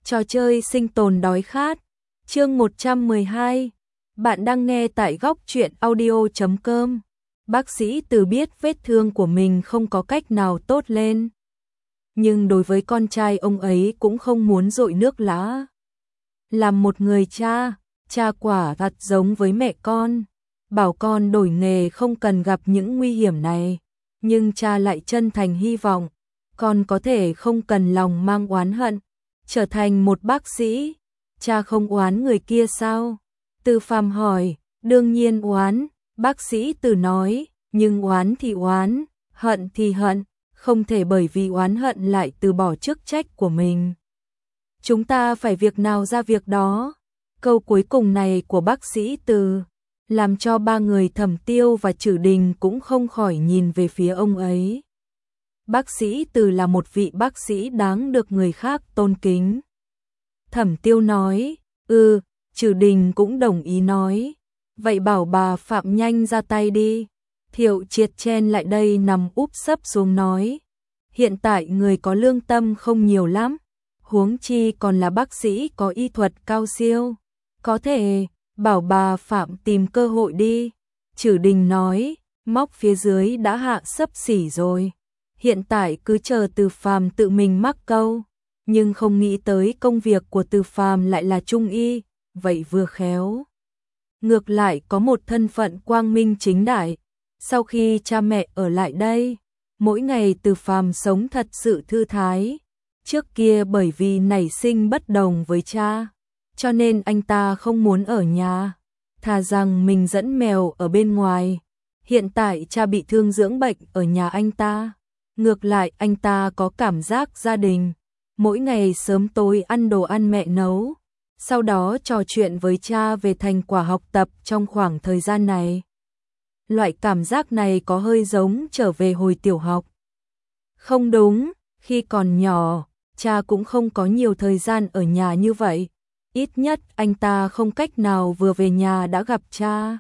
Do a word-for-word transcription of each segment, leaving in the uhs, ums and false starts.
Trò chơi sinh tồn đói khát, chương một trăm mười hai. Bạn đang nghe tại góc truyện audio chấm com. Bác sĩ Từ biết vết thương của mình không có cách nào tốt lên. Nhưng đối với con trai ông ấy cũng không muốn dội nước lã. Làm một người cha, cha quả thật giống với mẹ con. Bảo con đổi nghề không cần gặp những nguy hiểm này. Nhưng cha lại chân thành hy vọng, con có thể không cần lòng mang oán hận. Trở thành một bác sĩ, cha không oán người kia sao? Từ Phàm hỏi, đương nhiên oán, bác sĩ Từ nói, nhưng oán thì oán, hận thì hận, không thể bởi vì oán hận lại từ bỏ chức trách của mình. Chúng ta phải việc nào ra việc đó. Câu cuối cùng này của bác sĩ Từ làm cho ba người Thẩm Tiêu và Trử Đình cũng không khỏi nhìn về phía ông ấy. Bác sĩ Từ là một vị bác sĩ đáng được người khác tôn kính. Thẩm Tiêu nói, ừ, Trử Đình cũng đồng ý nói. Vậy bảo bà Phạm nhanh ra tay đi. Thiệu Triệt chen lại đây nằm úp sấp xuống nói. Hiện tại người có lương tâm không nhiều lắm. Huống chi còn là bác sĩ có y thuật cao siêu. Có thể, bảo bà Phạm tìm cơ hội đi. Trử Đình nói, móc phía dưới đã hạ sấp xỉ rồi. Hiện tại cứ chờ Từ Phàm tự mình mắc câu, nhưng không nghĩ tới công việc của Từ Phàm lại là trung y, vậy vừa khéo. Ngược lại có một thân phận quang minh chính đại, sau khi cha mẹ ở lại đây, mỗi ngày Từ Phàm sống thật sự thư thái. Trước kia bởi vì nảy sinh bất đồng với cha, cho nên anh ta không muốn ở nhà, thà rằng mình dẫn mèo ở bên ngoài. Hiện tại cha bị thương dưỡng bệnh ở nhà anh ta. Ngược lại anh ta có cảm giác gia đình, mỗi ngày sớm tối ăn đồ ăn mẹ nấu, sau đó trò chuyện với cha về thành quả học tập trong khoảng thời gian này. Loại cảm giác này có hơi giống trở về hồi tiểu học. Không đúng, khi còn nhỏ, cha cũng không có nhiều thời gian ở nhà như vậy, ít nhất anh ta không cách nào vừa về nhà đã gặp cha.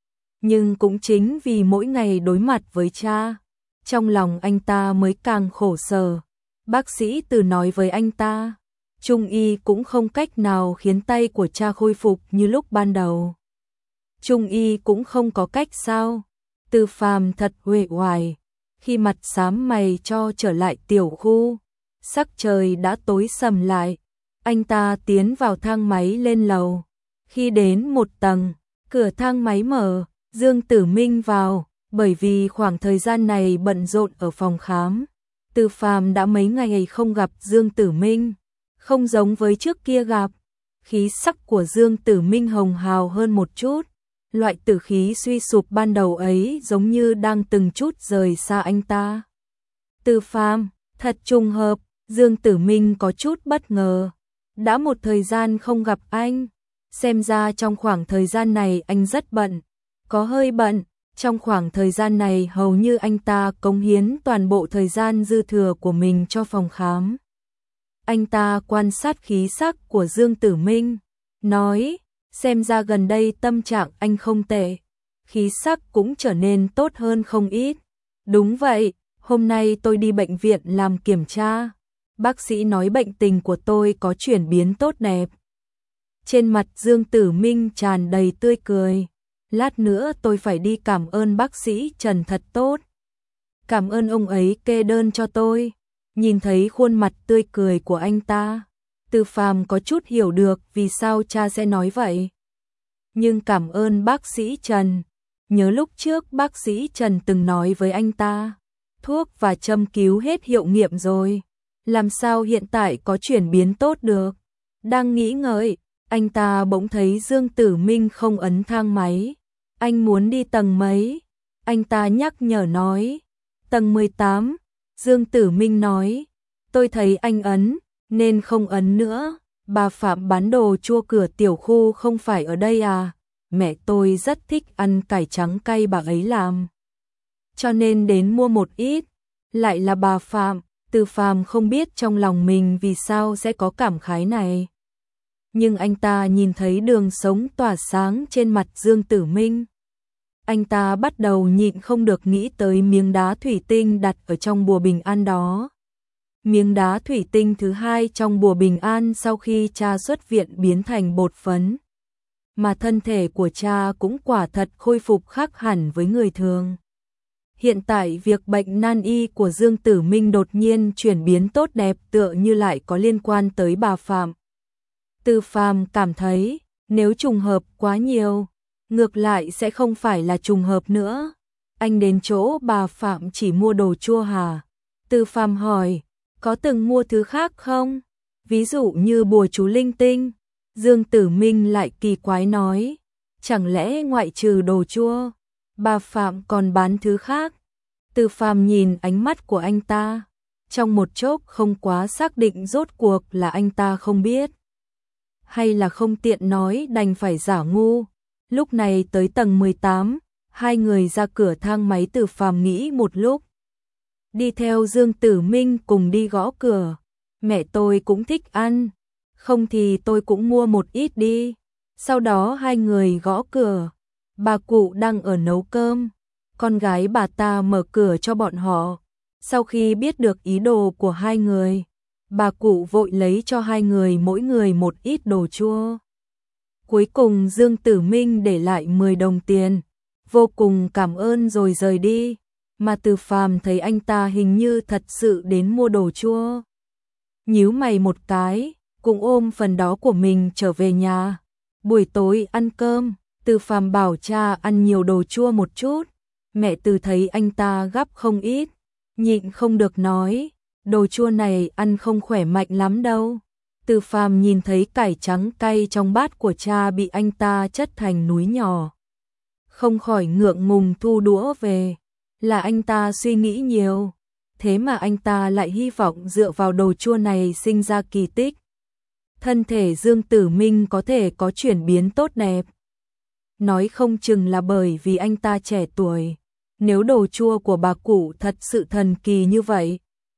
Nhưng cũng chính vì mỗi ngày đối mặt với cha, trong lòng anh ta mới càng khổ sở. Bác sĩ Từ nói với anh ta, trung y cũng không cách nào khiến tay của cha khôi phục như lúc ban đầu. Trung y cũng không có cách sao? Từ Phàm thật uể oải, khi mặt xám mày cho trở lại tiểu khu, sắc trời đã tối sầm lại. Anh ta tiến vào thang máy lên lầu. Khi đến một tầng, cửa thang máy mở, Dương Tử Minh vào. Bởi vì khoảng thời gian này bận rộn ở phòng khám, Từ Phàm đã mấy ngày không gặp Dương Tử Minh, không giống với trước kia gặp. Khí sắc của Dương Tử Minh hồng hào hơn một chút, loại tử khí suy sụp ban đầu ấy giống như đang từng chút rời xa anh ta. Từ Phàm, thật trùng hợp, Dương Tử Minh có chút bất ngờ. Đã một thời gian không gặp anh, xem ra trong khoảng thời gian này anh rất bận, có hơi bận. Trong khoảng thời gian này hầu như anh ta cống hiến toàn bộ thời gian dư thừa của mình cho phòng khám. Anh ta quan sát khí sắc của Dương Tử Minh, nói, xem ra gần đây tâm trạng anh không tệ, khí sắc cũng trở nên tốt hơn không ít. Đúng vậy, hôm nay tôi đi bệnh viện làm kiểm tra. Bác sĩ nói bệnh tình của tôi có chuyển biến tốt đẹp. Trên mặt Dương Tử Minh tràn đầy tươi cười. Lát nữa tôi phải đi cảm ơn bác sĩ Trần thật tốt. Cảm ơn ông ấy kê đơn cho tôi. Nhìn thấy khuôn mặt tươi cười của anh ta, Từ Phàm có chút hiểu được vì sao cha sẽ nói vậy. Nhưng cảm ơn bác sĩ Trần. Nhớ lúc trước bác sĩ Trần từng nói với anh ta, thuốc và châm cứu hết hiệu nghiệm rồi. Làm sao hiện tại có chuyển biến tốt được? Đang nghĩ ngợi, anh ta bỗng thấy Dương Tử Minh không ấn thang máy. Anh muốn đi tầng mấy? Anh ta nhắc nhở nói. Tầng mười tám. Dương Tử Minh nói. Tôi thấy anh ấn, nên không ấn nữa. Bà Phạm bán đồ chua cửa tiểu khu không phải ở đây à? Mẹ tôi rất thích ăn cải trắng cay bà ấy làm, cho nên đến mua một ít. Lại là bà Phạm. Từ Phàm không biết trong lòng mình vì sao sẽ có cảm khái này. Nhưng anh ta nhìn thấy đường sống tỏa sáng trên mặt Dương Tử Minh. Anh ta bắt đầu nhịn không được nghĩ tới miếng đá thủy tinh đặt ở trong bùa bình an đó. Miếng đá thủy tinh thứ hai trong bùa bình an sau khi cha xuất viện biến thành bột phấn. Mà thân thể của cha cũng quả thật khôi phục khác hẳn với người thường. Hiện tại việc bệnh nan y của Dương Tử Minh đột nhiên chuyển biến tốt đẹp tựa như lại có liên quan tới bà Phạm. Từ Phàm cảm thấy, nếu trùng hợp quá nhiều, ngược lại sẽ không phải là trùng hợp nữa. Anh đến chỗ bà Phạm chỉ mua đồ chua hả? Từ Phàm hỏi, có từng mua thứ khác không? Ví dụ như bùa chú linh tinh. Dương Tử Minh lại kỳ quái nói, chẳng lẽ ngoại trừ đồ chua, bà Phạm còn bán thứ khác? Từ Phàm nhìn ánh mắt của anh ta, trong một chốc không quá xác định rốt cuộc là anh ta không biết, hay là không tiện nói đành phải giả ngu. Lúc này tới tầng mười tám, hai người ra cửa thang máy. Từ Phàm nghĩ một lúc, đi theo Dương Tử Minh cùng đi gõ cửa. Mẹ tôi cũng thích ăn, không thì tôi cũng mua một ít đi. Sau đó hai người gõ cửa, bà cụ đang ở nấu cơm, con gái bà ta mở cửa cho bọn họ. Sau khi biết được ý đồ của hai người, bà cụ vội lấy cho hai người mỗi người một ít đồ chua. Cuối cùng Dương Tử Minh để lại mười đồng tiền, vô cùng cảm ơn rồi rời đi. Mà Từ Phàm thấy anh ta hình như thật sự đến mua đồ chua, nhíu mày một cái, cũng ôm phần đó của mình trở về nhà. Buổi tối ăn cơm, Từ Phàm bảo cha ăn nhiều đồ chua một chút. Mẹ Từ thấy anh ta gắp không ít, nhịn không được nói, đồ chua này ăn không khỏe mạnh lắm đâu. Từ Phàm nhìn thấy cải trắng cay trong bát của cha bị anh ta chất thành núi nhỏ, không khỏi ngượng ngùng thu đũa về. Là anh ta suy nghĩ nhiều, thế mà anh ta lại hy vọng dựa vào đồ chua này sinh ra kỳ tích. Thân thể Dương Tử Minh có thể có chuyển biến tốt đẹp. Nói không chừng là bởi vì anh ta trẻ tuổi. Nếu đồ chua của bà cụ thật sự thần kỳ như vậy,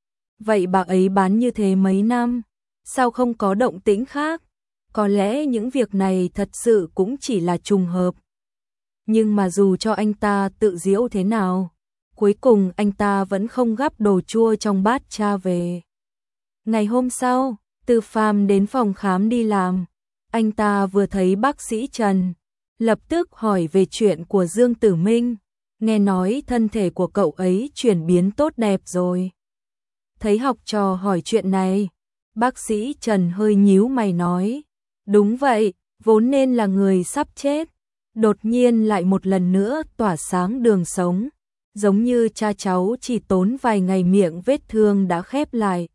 vậy bà ấy bán như thế mấy năm, sao không có động tĩnh khác? Có lẽ những việc này thật sự cũng chỉ là trùng hợp. Nhưng mà dù cho anh ta tự giễu thế nào, cuối cùng anh ta vẫn không gắp đồ chua trong bát cha về. Ngày hôm sau, Từ Phàm đến phòng khám đi làm. Anh ta vừa thấy bác sĩ Trần, lập tức hỏi về chuyện của Dương Tử Minh. Nghe nói thân thể của cậu ấy chuyển biến tốt đẹp rồi. Thấy học trò hỏi chuyện này, bác sĩ Trần hơi nhíu mày nói, đúng vậy, vốn nên là người sắp chết, đột nhiên lại một lần nữa tỏa sáng đường sống, giống như cha cháu chỉ tốn vài ngày miệng vết thương đã khép lại.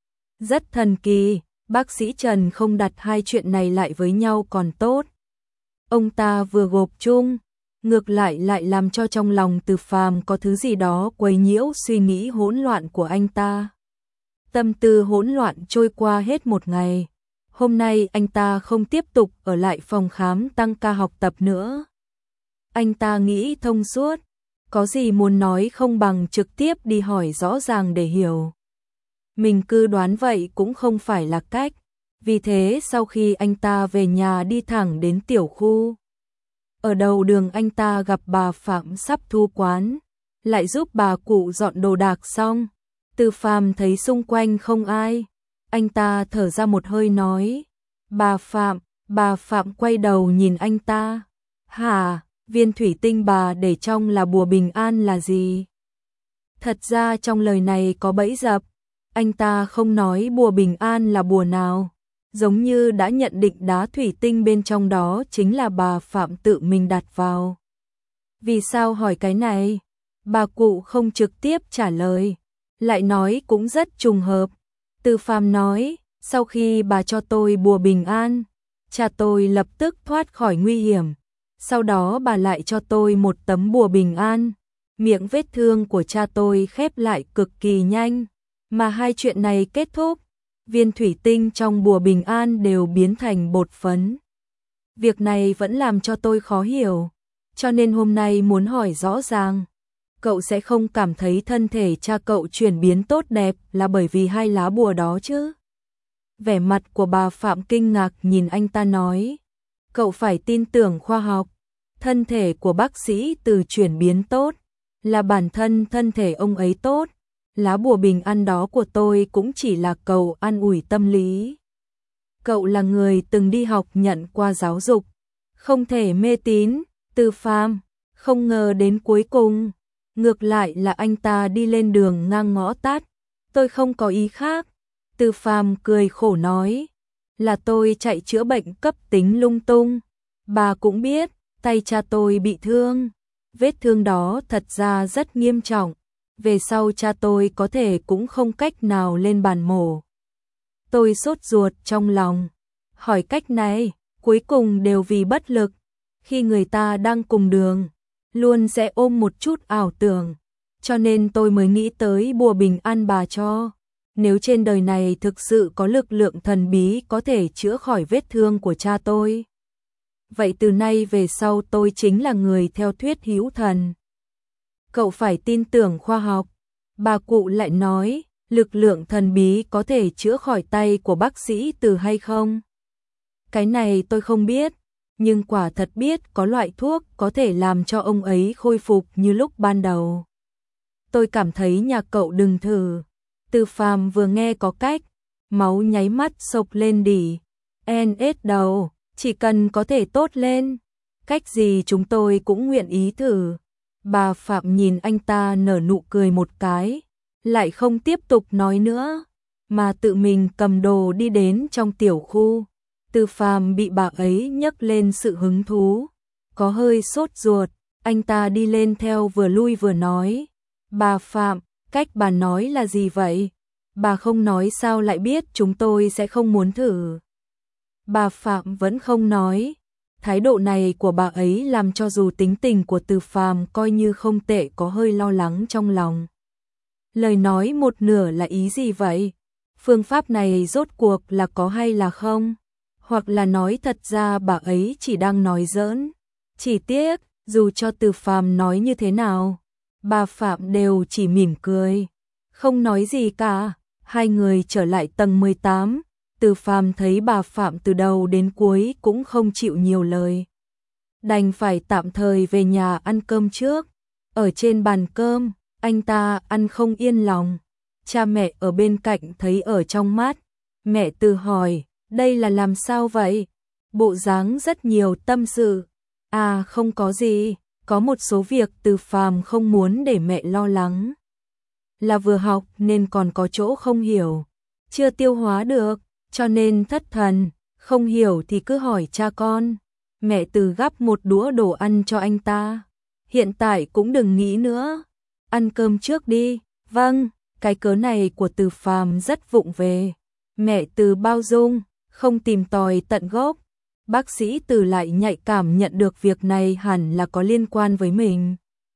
Rất thần kỳ, bác sĩ Trần không đặt hai chuyện này lại với nhau còn tốt. Ông ta vừa gộp chung, ngược lại lại làm cho trong lòng Từ Phàm có thứ gì đó quấy nhiễu suy nghĩ hỗn loạn của anh ta. Tâm tư hỗn loạn trôi qua hết một ngày. Hôm nay anh ta không tiếp tục ở lại phòng khám tăng ca học tập nữa. Anh ta nghĩ thông suốt, có gì muốn nói không bằng trực tiếp đi hỏi rõ ràng để hiểu. Mình cứ đoán vậy cũng không phải là cách. Vì thế sau khi anh ta về nhà đi thẳng đến tiểu khu. Ở đầu đường anh ta gặp bà Phạm sắp thu quán, lại giúp bà cụ dọn đồ đạc xong. Từ Phàm thấy xung quanh không ai, anh ta thở ra một hơi nói, bà Phạm. Bà Phạm quay đầu nhìn anh ta, hả, viên thủy tinh bà để trong là bùa bình an là gì? Thật ra trong lời này có bẫy dập, anh ta không nói bùa bình an là bùa nào, giống như đã nhận định đá thủy tinh bên trong đó chính là bà Phạm tự mình đặt vào. Vì sao hỏi cái này? Bà cụ không trực tiếp trả lời, lại nói cũng rất trùng hợp. Từ Phàm nói, sau khi bà cho tôi bùa bình an, cha tôi lập tức thoát khỏi nguy hiểm. Sau đó bà lại cho tôi một tấm bùa bình an, miệng vết thương của cha tôi khép lại cực kỳ nhanh. Mà hai chuyện này kết thúc, viên thủy tinh trong bùa bình an đều biến thành bột phấn. Việc này vẫn làm cho tôi khó hiểu, cho nên hôm nay muốn hỏi rõ ràng. Cậu sẽ không cảm thấy thân thể cha cậu chuyển biến tốt đẹp là bởi vì hai lá bùa đó chứ? Vẻ mặt của bà Phạm kinh ngạc nhìn anh ta nói, cậu phải tin tưởng khoa học. Thân thể của bác sĩ Từ chuyển biến tốt, là bản thân thân thể ông ấy tốt, lá bùa bình an đó của tôi cũng chỉ là cầu an ủi tâm lý. Cậu là người từng đi học nhận qua giáo dục, không thể mê tín. Từ Phàm không ngờ đến cuối cùng, ngược lại là anh ta đi lên đường ngang ngõ tắt. Tôi không có ý khác. Từ Phàm cười khổ nói, là tôi chạy chữa bệnh cấp tính lung tung. Bà cũng biết, tay cha tôi bị thương. Vết thương đó thật ra rất nghiêm trọng. Về sau cha tôi có thể cũng không cách nào lên bàn mổ. Tôi sốt ruột trong lòng. Hỏi cách này, cuối cùng đều vì bất lực. Khi người ta đang cùng đường, luôn sẽ ôm một chút ảo tưởng. Cho nên tôi mới nghĩ tới bùa bình an bà cho. Nếu trên đời này thực sự có lực lượng thần bí có thể chữa khỏi vết thương của cha tôi, vậy từ nay về sau tôi chính là người theo thuyết hữu thần. Cậu phải tin tưởng khoa học. Bà cụ lại nói, lực lượng thần bí có thể chữa khỏi tay của bác sĩ Từ hay không? Cái này tôi không biết, nhưng quả thật biết có loại thuốc có thể làm cho ông ấy khôi phục như lúc ban đầu. Tôi cảm thấy nhà cậu đừng thử. Từ Phàm vừa nghe có cách, máu nháy mắt sộc lên đỉ. en ét đầu, chỉ cần có thể tốt lên, cách gì chúng tôi cũng nguyện ý thử. Bà Phạm nhìn anh ta nở nụ cười một cái, lại không tiếp tục nói nữa, mà tự mình cầm đồ đi đến trong tiểu khu. Từ Phàm bị bà ấy nhấc lên sự hứng thú, có hơi sốt ruột, anh ta đi lên theo vừa lui vừa nói, bà Phạm, cách bà nói là gì vậy? Bà không nói sao lại biết chúng tôi sẽ không muốn thử. Bà Phạm vẫn không nói. Thái độ này của bà ấy làm cho dù tính tình của Từ Phàm coi như không tệ có hơi lo lắng trong lòng. Lời nói một nửa là ý gì vậy? Phương pháp này rốt cuộc là có hay là không? Hoặc là nói thật ra bà ấy chỉ đang nói giỡn. Chỉ tiếc, dù cho Từ Phàm nói như thế nào, bà Phạm đều chỉ mỉm cười, không nói gì cả. Hai người trở lại tầng mười tám. Từ Phàm thấy bà Phạm từ đầu đến cuối cũng không chịu nhiều lời, đành phải tạm thời về nhà ăn cơm trước. Ở trên bàn cơm, anh ta ăn không yên lòng. Cha mẹ ở bên cạnh thấy ở trong mắt. Mẹ Từ hỏi, đây là làm sao vậy? Bộ dáng rất nhiều tâm sự. À không có gì, có một số việc Từ Phàm không muốn để mẹ lo lắng. Là vừa học nên còn có chỗ không hiểu, chưa tiêu hóa được, cho nên thất thần, không hiểu thì cứ hỏi cha con. Mẹ Từ gắp một đũa đồ ăn cho anh ta. Hiện tại cũng đừng nghĩ nữa, ăn cơm trước đi. Vâng, cái cớ này của Từ Phàm rất vụng về. Mẹ Từ bao dung, không tìm tòi tận gốc. Bác sĩ Từ lại nhạy cảm nhận được việc này hẳn là có liên quan với mình.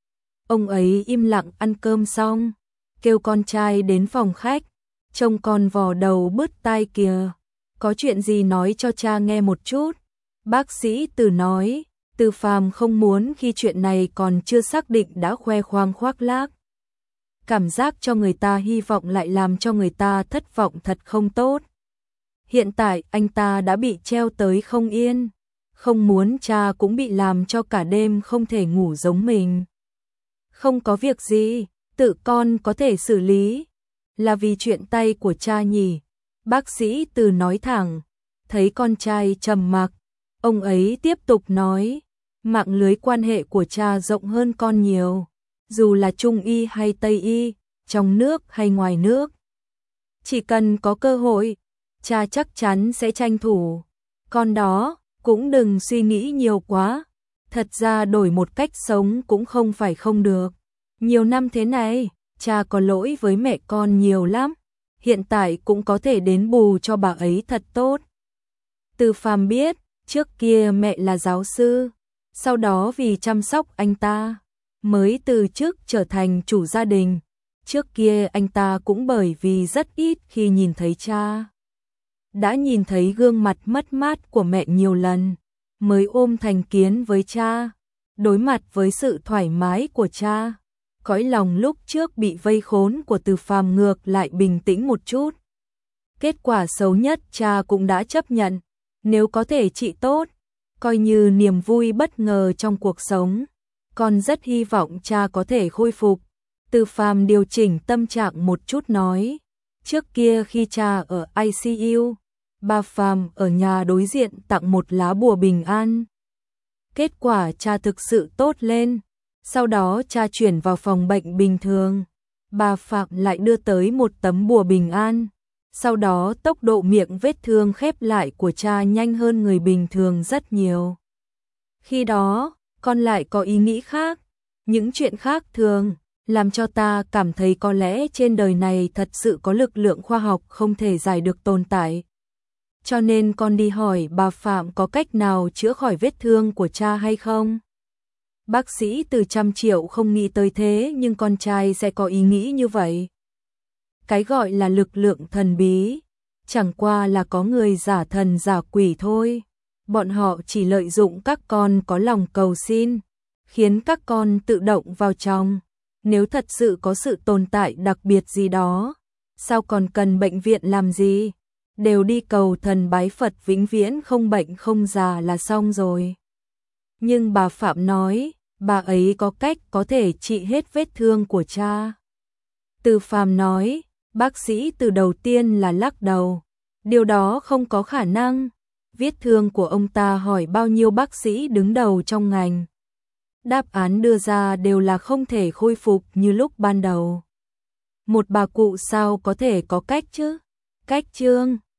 Ông ấy im lặng ăn cơm xong, kêu con trai đến phòng khách. Trông con vò đầu bứt tai kìa, có chuyện gì nói cho cha nghe một chút. Bác sĩ Từ nói, Từ Phàm không muốn khi chuyện này còn chưa xác định đã khoe khoang khoác lác. Cảm giác cho người ta hy vọng lại làm cho người ta thất vọng thật không tốt. Hiện tại anh ta đã bị treo tới không yên, không muốn cha cũng bị làm cho cả đêm không thể ngủ giống mình. Không có việc gì, tự con có thể xử lý. Là vì chuyện tay của cha nhỉ? Bác sĩ Từ nói thẳng. Thấy con trai trầm mặc, ông ấy tiếp tục nói, mạng lưới quan hệ của cha rộng hơn con nhiều, dù là Trung y hay Tây y, trong nước hay ngoài nước. Chỉ cần có cơ hội, cha chắc chắn sẽ tranh thủ. Con đó, cũng đừng suy nghĩ nhiều quá. Thật ra đổi một cách sống cũng không phải không được. Nhiều năm thế này, cha có lỗi với mẹ con nhiều lắm. Hiện tại cũng có thể đến bù cho bà ấy thật tốt. Từ Phàm biết, trước kia mẹ là giáo sư, sau đó vì chăm sóc anh ta, mới từ chức trở thành chủ gia đình. Trước kia anh ta cũng bởi vì rất ít khi nhìn thấy cha. Đã nhìn thấy gương mặt mất mát của mẹ nhiều lần, mới ôm thành kiến với cha. Đối mặt với sự thoải mái của cha, cõi lòng lúc trước bị vây khốn của Từ Phàm ngược lại bình tĩnh một chút. Kết quả xấu nhất cha cũng đã chấp nhận, nếu có thể trị tốt, coi như niềm vui bất ngờ trong cuộc sống. Con rất hy vọng cha có thể khôi phục. Từ Phàm điều chỉnh tâm trạng một chút nói, trước kia khi cha ở i xê u, bà Phàm ở nhà đối diện tặng một lá bùa bình an. Kết quả cha thực sự tốt lên, sau đó cha chuyển vào phòng bệnh bình thường, bà Phạm lại đưa tới một tấm bùa bình an. Sau đó tốc độ miệng vết thương khép lại của cha nhanh hơn người bình thường rất nhiều. Khi đó, con lại có ý nghĩ khác, những chuyện khác thường, làm cho ta cảm thấy có lẽ trên đời này thật sự có lực lượng khoa học không thể giải được tồn tại. Cho nên con đi hỏi bà Phạm có cách nào chữa khỏi vết thương của cha hay không? Bác sĩ Từ trăm triệu không nghĩ tới thế nhưng con trai sẽ có ý nghĩ như vậy. Cái gọi là lực lượng thần bí, chẳng qua là có người giả thần giả quỷ thôi. Bọn họ chỉ lợi dụng các con có lòng cầu xin, khiến các con tự động vào trong. Nếu thật sự có sự tồn tại đặc biệt gì đó, sao còn cần bệnh viện làm gì? Đều đi cầu thần bái Phật vĩnh viễn không bệnh không già là xong rồi. Nhưng bà Phạm nói, bà ấy có cách có thể trị hết vết thương của cha. Từ Phàm nói, bác sĩ Từ đầu tiên là lắc đầu. Điều đó không có khả năng. Vết thương của ông ta hỏi bao nhiêu bác sĩ đứng đầu trong ngành. Đáp án đưa ra đều là không thể khôi phục như lúc ban đầu. Một bà cụ sao có thể có cách chứ? Cách chương